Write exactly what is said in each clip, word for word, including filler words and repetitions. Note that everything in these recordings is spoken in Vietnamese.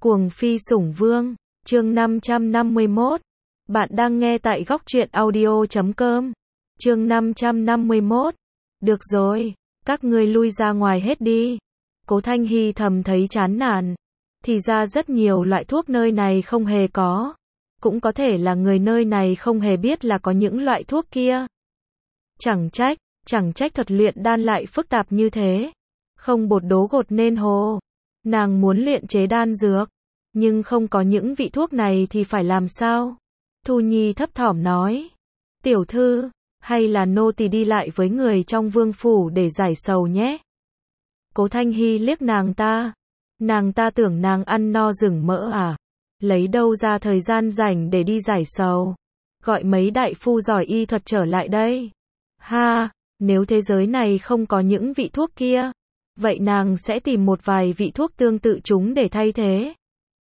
Cuồng phi sủng vương, chương năm trăm năm mươi mốt. Bạn đang nghe tại góc truyện audio chấm com. Chương năm trăm năm mươi mốt. Được rồi, các ngươi lui ra ngoài hết đi. Cố Thanh Hy thầm thấy chán nản. Thì ra rất nhiều loại thuốc nơi này không hề có. Cũng có thể là người nơi này không hề biết là có những loại thuốc kia. Chẳng trách, chẳng trách thuật luyện đan lại phức tạp như thế. Không bột đố gột nên hồ. Nàng muốn luyện chế đan dược, nhưng không có những vị thuốc này thì phải làm sao? Thu Nhi thấp thỏm nói. Tiểu thư, hay là nô tỳ đi lại với người trong vương phủ để giải sầu nhé. Cố Thanh Hy liếc nàng ta. Nàng ta tưởng nàng ăn no rừng mỡ à? Lấy đâu ra thời gian rảnh để đi giải sầu? Gọi mấy đại phu giỏi y thuật trở lại đây. Ha, nếu thế giới này không có những vị thuốc kia, vậy nàng sẽ tìm một vài vị thuốc tương tự chúng để thay thế.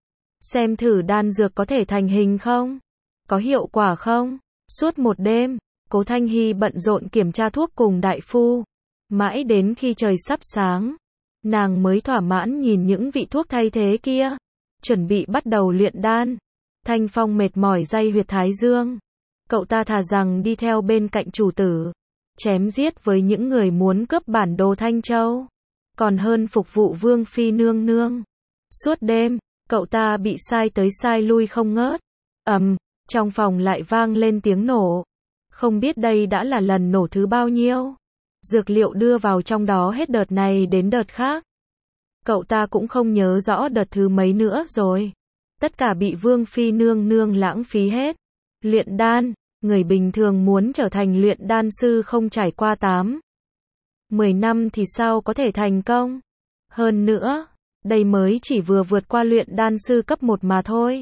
Xem thử đan dược có thể thành hình không? Có hiệu quả không? Suốt một đêm, Cố Thanh Hy bận rộn kiểm tra thuốc cùng đại phu. Mãi đến khi trời sắp sáng, nàng mới thỏa mãn nhìn những vị thuốc thay thế kia. Chuẩn bị bắt đầu luyện đan. Thanh Phong mệt mỏi day huyệt thái dương. Cậu ta thà rằng đi theo bên cạnh chủ tử, chém giết với những người muốn cướp bản đồ Thanh Châu, còn hơn phục vụ Vương Phi nương nương. Suốt đêm, cậu ta bị sai tới sai lui không ngớt. Ầm, trong phòng lại vang lên tiếng nổ. Không biết đây đã là lần nổ thứ bao nhiêu. Dược liệu đưa vào trong đó hết đợt này đến đợt khác. Cậu ta cũng không nhớ rõ đợt thứ mấy nữa rồi. Tất cả bị Vương Phi nương nương lãng phí hết. Luyện đan, người bình thường muốn trở thành luyện đan sư không trải qua tám, mười năm thì sao có thể thành công. Hơn nữa, đây mới chỉ vừa vượt qua luyện đan sư cấp một mà thôi.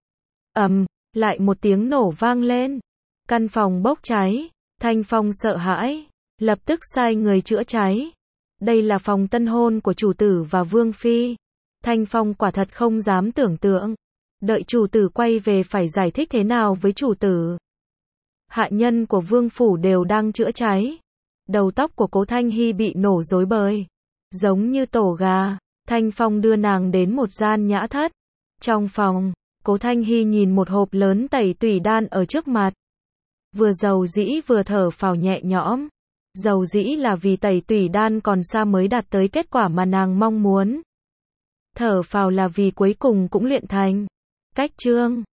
Ầm, lại một tiếng nổ vang lên. Căn phòng bốc cháy. Thanh Phong sợ hãi, lập tức sai người chữa cháy. Đây là phòng tân hôn của chủ tử và Vương Phi. Thanh Phong quả thật không dám tưởng tượng. Đợi chủ tử quay về phải giải thích thế nào với chủ tử. Hạ nhân của Vương Phủ đều đang chữa cháy. Đầu tóc của Cố Thanh Hy bị nổ rối bời, giống như tổ gà. Thanh Phong đưa nàng đến một gian nhã thất. Trong phòng, Cố Thanh Hy nhìn một hộp lớn tẩy tủy đan ở trước mặt. Vừa dầu dĩ vừa thở phào nhẹ nhõm. Dầu dĩ là vì tẩy tủy đan còn xa mới đạt tới kết quả mà nàng mong muốn. Thở phào là vì cuối cùng cũng luyện thành. Cách chương